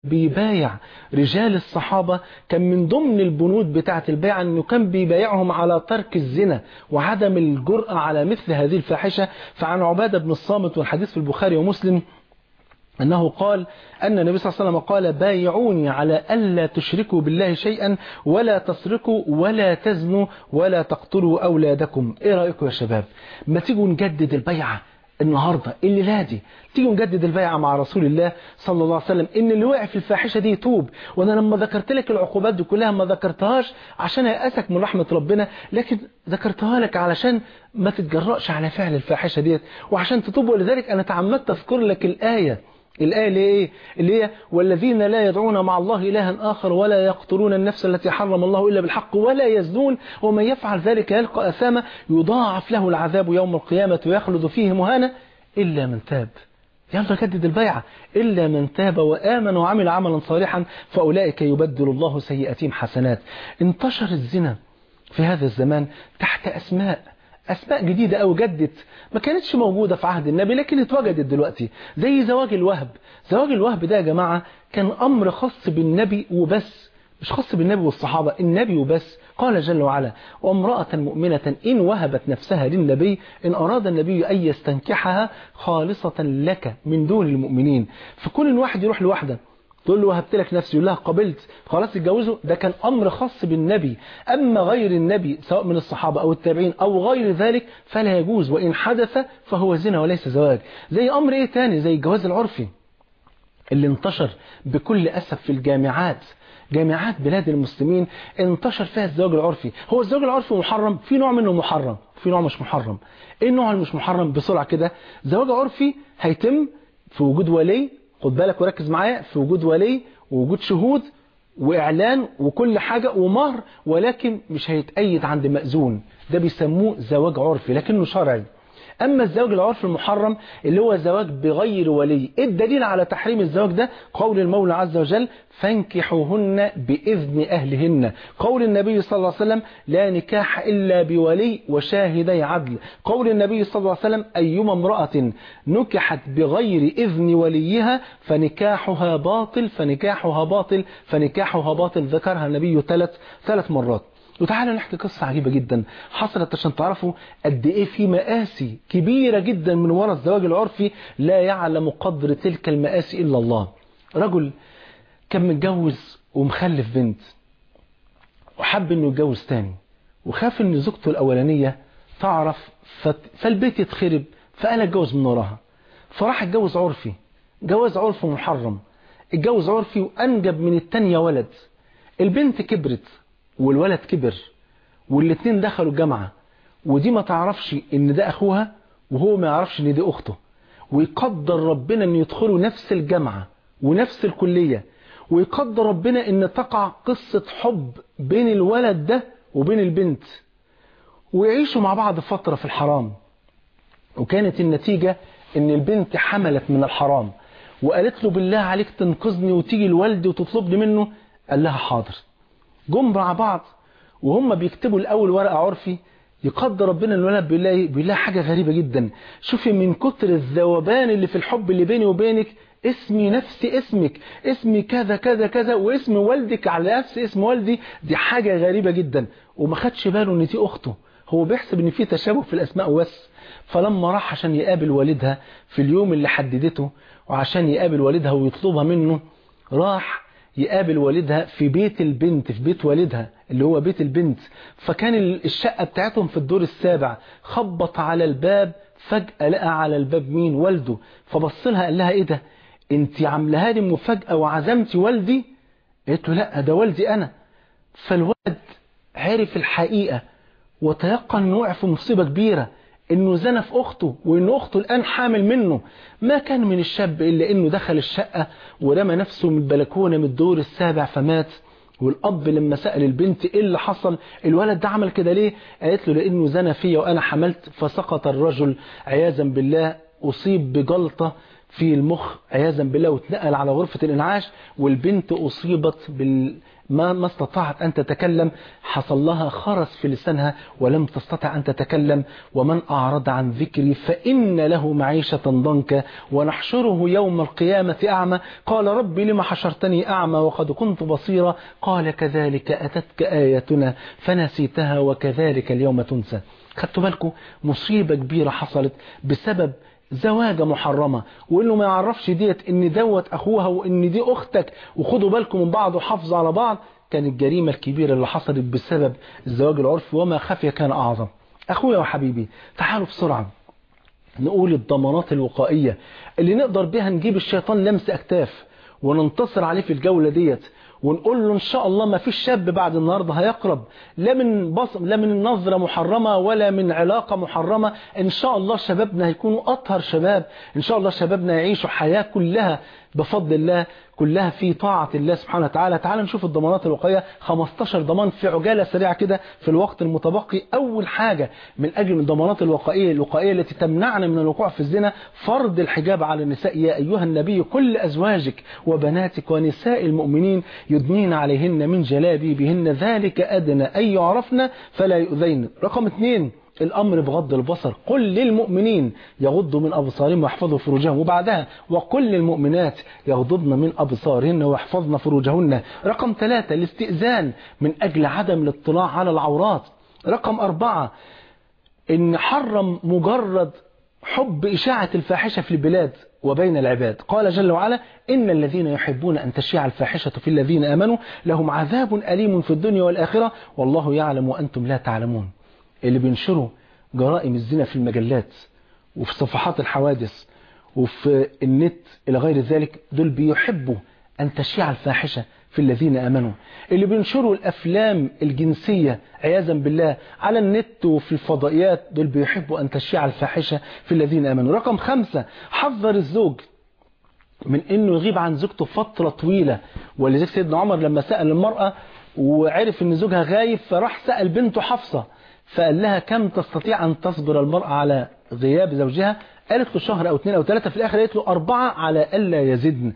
بيبايع رجال الصحابة، كان من ضمن البنود بتاعة البيعة أنه كان بيبايعهم على ترك الزنا وعدم الجرأة على مثل هذه الفاحشة. فعن عبادة بن الصامت، والحديث في البخاري ومسلم، أنه قال أن النبي صلى الله عليه وسلم قال: بايعوني على ألا تشركوا بالله شيئا ولا تسرقوا ولا تزنوا ولا تقتلوا أولادكم. إيه رأيكم يا شباب؟ ما تيجوا نجدد البيعة النهاردة الليلة دي، تيجوا نجدد البيعة مع رسول الله صلى الله عليه وسلم، إن اللي وقع في الفاحشة دي يتوب. وأنا لما ذكرت لك العقوبات دي كلها ما ذكرتهاش عشان يأسك من رحمة ربنا، لكن ذكرتها لك علشان ما تتجرأش على فعل الفاحشة ديت وعشان تتوب. ولذلك أنا تعمدت أذكر لك الآية اللي إيه؟ اللي هي: والذين لا يدعون مع الله إلها آخر ولا يقتلون النفس التي حرم الله إلا بالحق ولا يزنون ومن يفعل ذلك يلقى أثاما يضاعف له العذاب يوم القيامة ويخلد فيه مهانا إلا من تاب. يلا جدد البيعة: إلا من تاب وآمن وعمل عملا صالحا فأولئك يبدل الله سيئاتهم حسنات. انتشر الزنا في هذا الزمان تحت أسماء جديدة أو جدت ما كانتش موجودة في عهد النبي لكن اتوجدت دلوقتي، زي زواج الوهب. زواج الوهب ده يا جماعة كان أمر خاص بالنبي وبس، مش خاص بالنبي والصحابة، النبي وبس. قال جل وعلا: وامرأة مؤمنة إن وهبت نفسها للنبي إن أراد النبي أن يستنكحها خالصة لك من دون المؤمنين. فكل واحد يروح لوحده تقول له وهبت لك نفسي، يقول لها قبلت، خلاص اتجوزوا. ده كان أمر خاص بالنبي. أما غير النبي سواء من الصحابة أو التابعين أو غير ذلك فلا يجوز، وإن حدث فهو زنا وليس زواج. زي أمر إيه تاني؟ زي الجواز العرفي اللي انتشر بكل أسف في الجامعات، جامعات بلاد المسلمين انتشر فيها الزواج العرفي. هو الزواج العرفي محرم؟ في نوع منه محرم، في نوع مش محرم. ايه النوع اللي مش محرم بسرعة كده؟ زواج عرفي هيتم في وجود ولي، خد بالك وركز معايا، في وجود ولي ووجود شهود وإعلان وكل حاجة ومهر، ولكن مش هيتأيد عند مأذون. ده بيسموه زواج عرفي لكنه شرعي. أما الزواج العرفي المحرم اللي هو زواج بغير ولي، إيه الدليل على تحريم الزواج ده؟ قول المولى عز وجل: فانكحوهن بإذن أهلهن. قول النبي صلى الله عليه وسلم: لا نكاح إلا بولي وشاهدي عدل. قول النبي صلى الله عليه وسلم: أيما امرأة نكحت بغير إذن وليها فنكاحها باطل فنكاحها باطل فنكاحها باطل. ذكرها النبي ثلاث مرات. وتعالوا نحكي قصة عجيبة جدا حصلت عشان تعرفوا قد ايه في مآسي كبيرة جدا من وراء الزواج العرفي، لا يعلم قدر تلك المآسي إلا الله. رجل كان متجوز ومخلف بنت وحب انه يتجوز تاني، وخاف ان زوجته الأولانية تعرف فالبيت يتخرب، فقال اتجوز من وراها. فراح اتجوز عرفي، جواز عرفي محرم، اتجوز عرفي وأنجب من التانية ولد. البنت كبرت والولد كبر والاتنين دخلوا الجامعة، ودي ما تعرفش ان ده اخوها وهو ما يعرفش ان دي اخته، ويقدر ربنا ان يدخلوا نفس الجامعة ونفس الكلية، ويقدر ربنا ان تقع قصة حب بين الولد ده وبين البنت ويعيشوا مع بعض فترة في الحرام. وكانت النتيجة ان البنت حملت من الحرام وقالت له بالله عليك تنقذني وتيجي لوالدي وتطلبني منه. قال لها حاضر. جم مع بعض وهم بيكتبوا الأول ورقة عرفي، يقدر ربنا الولد بيقول لها حاجة غريبة جدا: شوفي من كتر الذوبان اللي في الحب اللي بيني وبينك اسمي نفس اسمك، اسمي كذا كذا كذا، واسم والدك على نفس اسم والدي. دي حاجة غريبة جدا. وما خدش باله ان دي اخته، هو بيحسب ان في تشابه في الاسماء بس. فلما راح عشان يقابل والدها في اليوم اللي حددته وعشان يقابل والدها ويطلبها منه، راح يقابل والدها في بيت البنت، في بيت والدها اللي هو بيت البنت. فكان الشقة بتاعتهم في الدور السابع. خبط على الباب، فجأة لقى على الباب مين؟ والده. فبص لها قال لها: ايه ده؟ انت عاملها لي مفاجأة وعزمتي والدي؟ قالت له: لا ده والدي انا. فالولد عرف الحقيقة وتيقن انه وقع في مصيبة كبيرة، انه زنى في اخته وان اخته الان حامل منه. ما كان من الشاب الا انه دخل الشقة ورمى نفسه من البلكونة من الدور السابع فمات. والاب لما سأل البنت ايه اللي حصل، الولد ده عمل كده ليه؟ قالت له: لانه زنى فيا وانا حملت. فسقط الرجل عياذا بالله، اصيب بجلطة في المخ عياذا بالله، واتنقل على غرفة الانعاش. والبنت اصيبت ما استطاعت أن تتكلم، حصل لها خرس في لسانها ولم تستطع أن تتكلم. ومن أعرض عن ذكري فإن له معيشة ضنكا ونحشره يوم القيامة أعمى قال ربي لما حشرتني أعمى وقد كنت بصيرا قال كذلك أتتك آياتنا فنسيتها وكذلك اليوم تنسى. خدتوا بالكم مصيبة كبيرة حصلت بسبب زواجة محرمة، وإنه ما يعرفش ديت إن دوت أخوها وإن دي أختك وخدوا بالكم من بعض وحافظوا على بعض. كانت الجريمة الكبيرة اللي حصلت بسبب الزواج العرفي وما خفي كان أعظم. أخويا وحبيبي تعالوا بسرعة نقول الضمانات الوقائية اللي نقدر بها نجيب الشيطان لمس أكتاف وننتصر عليه في الجولة ديت، ونقول له إن شاء الله ما فيش شاب بعد النهاردة هيقرب لا من نظرة محرمة ولا من علاقة محرمة. إن شاء الله شبابنا هيكونوا أطهر شباب، إن شاء الله شبابنا يعيشوا حياة كلها بفضل الله كلها في طاعة الله سبحانه وتعالى. تعال نشوف الضمانات الوقائية، 15 ضمان في عجالة سريعة كده في الوقت المتبقي. أول حاجة من أجل الضمانات الوقائية التي تمنعنا من الوقوع في الزنا فرض الحجاب على النساء. يا أيها النبي كل أزواجك وبناتك ونساء المؤمنين يدنين عليهن من جلابيبهن ذلك أدنى أن يعرفن فلا يؤذين. رقم 2 الأمر بغض البصر، قل للمؤمنين يغضوا من أبصارهم ويحفظوا فروجهم، وبعدها وقل للمؤمنات يغضضن من أبصارهن ويحفظن فروجهن. رقم 3 الاستئذان من أجل عدم الاطلاع على العورات. رقم 4 إن حرم مجرد حب إشاعة الفاحشة في البلاد وبين العباد. قال جل وعلا إن الذين يحبون أن تشيع الفاحشة في الذين آمنوا لهم عذاب أليم في الدنيا والآخرة والله يعلم وأنتم لا تعلمون. اللي بينشروا جرائم الزنا في المجلات وفي صفحات الحوادث وفي النت إلى غير ذلك دول بيحبوا أن تشيع الفاحشة في الذين آمنوا. اللي بينشروا الأفلام الجنسية عياذا بالله على النت وفي الفضائيات دول بيحبوا أن تشيع الفاحشة في الذين آمنوا. رقم 5 حذر الزوج من أنه يغيب عن زوجته فترة طويلة، ولذلك سيدنا عمر لما سأل المرأة وعرف أن زوجها غايب فراح سأل بنته حفصة فقال لها كم تستطيع أن تصبر المرأة على غياب زوجها؟ قالت له شهر أو 2 أو 3، في الآخر قالت له 4 على ألا يزدن.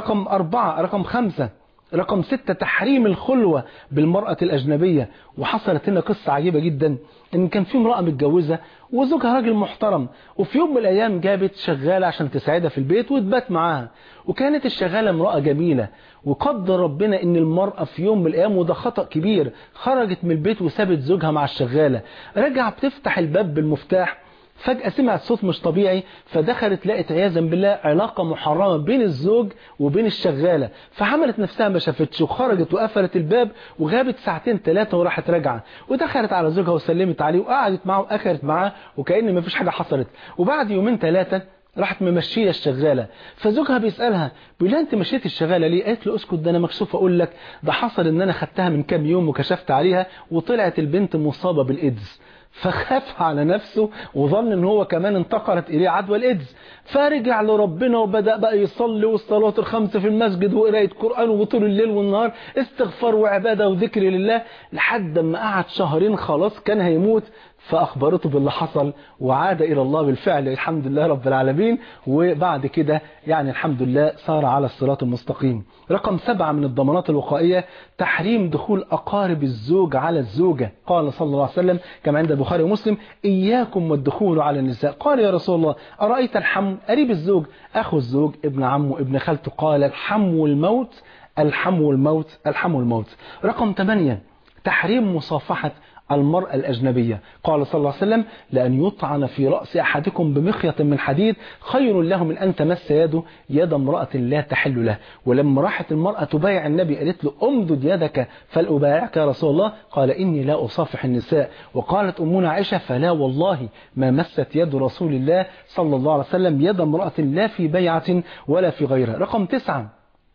رقم 5 رقم 6 تحريم الخلوة بالمرأة الأجنبية. وحصلت لنا قصة عجيبة جدا إن كان في امرأة متجوزة وزوجها راجل محترم، وفي يوم من الأيام جابت شغالة عشان تساعدها في البيت وتبات معاها، وكانت الشغالة امرأة جميلة، وقدر ربنا إن المرأة في يوم من الأيام وده خطأ كبير خرجت من البيت وسابت زوجها مع الشغالة. رجع بتفتح الباب بالمفتاح فجأة سمعت صوت مش طبيعي فدخلت لقت عياذا بالله علاقة محرمة بين الزوج وبين الشغالة، فحملت نفسها ما شافتش وخرجت وقفلت الباب وغابت 2 3 وراحت راجعة ودخلت على زوجها وسلمت عليه وقعدت معه وأكلت معاه وكأن ما فيش حاجة حصلت. وبعد 2 3 راحت ممشيه الشغالة، فزوجها بيسألها بيقول لها انت مشيت الشغالة ليه؟ قالت له اسكت ده انا مكسوف اقول لك، ده حصل ان انا خدتها من كام يوم وكشفت عليها وطلعت البنت مصابة بالإيدز. فخاف على نفسه وظن ان هو كمان انتقلت اليه عدوى الإيدز، فرجع لربنا وبدأ بقى يصلي والصلوات ال5 في المسجد وقراءة قرآن وطول الليل والنهار استغفار وعبادة وذكر لله لحد ما قعد 2 شهر خلاص كان هيموت. فأخبرته باللي حصل وعاد إلى الله بالفعل الحمد لله رب العالمين، وبعد كده يعني الحمد لله صار على الصراط المستقيم. رقم 7 من الضمانات الوقائية تحريم دخول أقارب الزوج على الزوجة. قال صلى الله عليه وسلم كما عند البخاري ومسلم إياكم والدخول على النساء. قال يا رسول الله أرأيت الحم؟ قريب الزوج أخو الزوج ابن عمه ابن خالته. قال الحم الموت الحم الموت الحم الموت. رقم 8 تحريم مصافحة المرأة الأجنبية. قال صلى الله عليه وسلم لأن يطعن في رأس أحدكم بمخيط من حديد خير له من أن تمس يده يد امرأة لا تحل له. ولما راحت المرأة تبايع النبي قالت له امدد يدك فلأبايعك يا رسول الله، قال إني لا أصافح النساء. وقالت أمنا عائشة فلا والله ما مست يد رسول الله صلى الله عليه وسلم يد امرأة لا في بيعة ولا في غيرها. رقم 9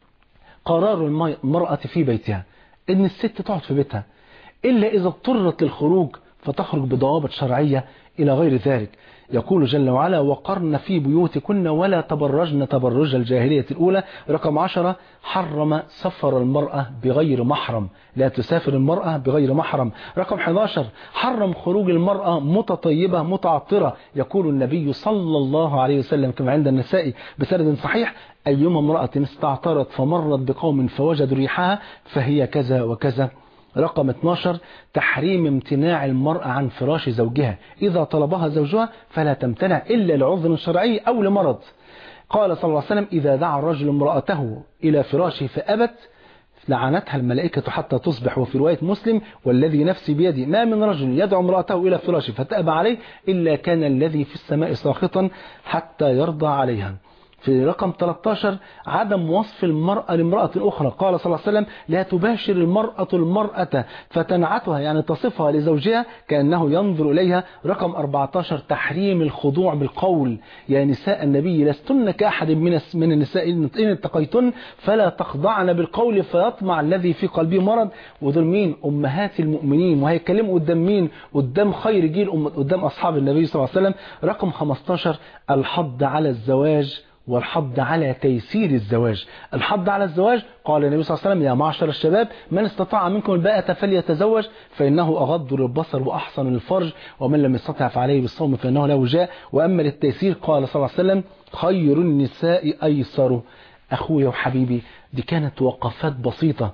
قرار المرأة في بيتها، إن الست تقعد في بيتها إلا إذا اضطرت للخروج فتخرج بضوابط شرعية إلى غير ذلك. يقول جل وعلا وقرن في بيوتكن ولا تبرجن تبرج الجاهلية الأولى. رقم 10 حرم سفر المرأة بغير محرم، لا تسافر المرأة بغير محرم. رقم 11 حرم خروج المرأة متطيبة متعطرة. يقول النبي صلى الله عليه وسلم كما عند النسائي بسند صحيح أيما امرأة استعطرت فمرت بقوم فوجدوا ريحها فهي كذا وكذا. رقم 12 تحريم امتناع المرأة عن فراش زوجها، إذا طلبها زوجها فلا تمتنع إلا لعذر شرعي أو لمرض. قال صلى الله عليه وسلم إذا دعا الرجل امرأته إلى فراشه فأبت لعنتها الملائكة حتى تصبح. وفي رواية مسلم والذي نفسي بيدي ما من رجل يدعو امرأته إلى فراشه فتأبى عليه إلا كان الذي في السماء ساخطا حتى يرضى عليها. في رقم 13 عدم وصف المرأة لامرأة أخرى. قال صلى الله عليه وسلم لا تباشر المرأة المرأة فتنعتها، يعني تصفها لزوجها كأنه ينظر إليها. رقم 14 تحريم الخضوع بالقول. يا نساء النبي لستن كأحد من النساء إن اتقيتن فلا تخضعن بالقول فيطمع الذي في قلبه مرض. ودول مين؟ أمهات المؤمنين، وهيتكلموا قدام مين؟ قدام خير جيل، قدام أصحاب النبي صلى الله عليه وسلم. رقم 15 الحض على الزواج والحض على تيسير الزواج. الحض على الزواج قال النبي صلى الله عليه وسلم يا معشر الشباب من استطاع منكم الباءة فليتزوج فإنه أغض للبصر وأحصن للفرج ومن لم يستطع فعليه بالصوم فإنه له وجاء. وأما للتيسير قال صلى الله عليه وسلم خير النساء أيسر. أخويا وحبيبي دي كانت وقفات بسيطة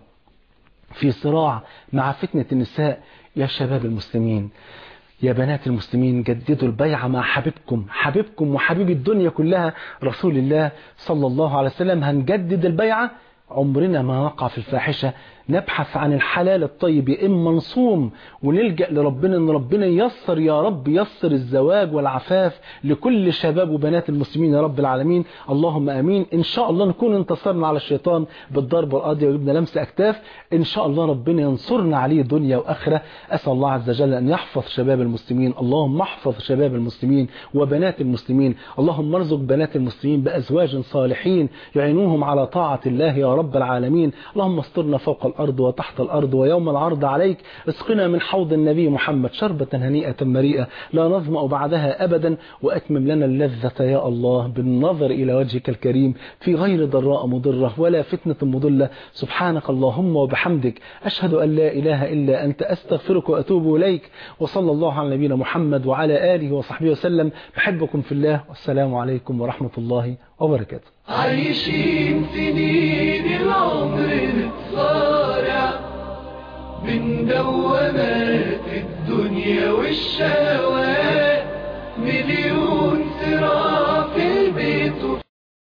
في صراع مع فتنة النساء. يا شباب المسلمين يا بنات المسلمين جددوا البيعة مع حبيبكم وحبيب الدنيا كلها رسول الله صلى الله عليه وسلم. هنجدد البيعة، عمرنا ما نقع في الفاحشة، نبحث عن الحلال الطيب، يا إما نصوم ونلجأ لربنا ان ربنا ييسر يا رب ييسر الزواج والعفاف لكل شباب وبنات المسلمين يا رب العالمين. اللهم امين. ان شاء الله نكون انتصرنا على الشيطان بالضربة القاضية وجبنا لمس اكتاف. ان شاء الله ربنا ينصرنا عليه دنيا واخرة. اسال الله عز وجل ان يحفظ شباب المسلمين. اللهم احفظ شباب المسلمين وبنات المسلمين. اللهم ارزق بنات المسلمين بازواج صالحين يعينوهم على طاعة الله يا رب العالمين. اللهم استرنا فوق الأرض وتحت الأرض ويوم العرض عليك. اسقنا من حوض النبي محمد شربة هنيئة مريئة لا نظمأ بعدها أبدا. وأتمم لنا اللذة يا الله بالنظر إلى وجهك الكريم في غير ضراء مضرة ولا فتنة مضلة. سبحانك اللهم وبحمدك أشهد أن لا إله إلا أنت أستغفرك وأتوب إليك. وصلى الله على نبينا محمد وعلى آله وصحبه وسلم. بحبكم في الله والسلام عليكم ورحمة الله وبركاته. عايشين سنين العمر نتصارع من دوامات الدنيا والشارع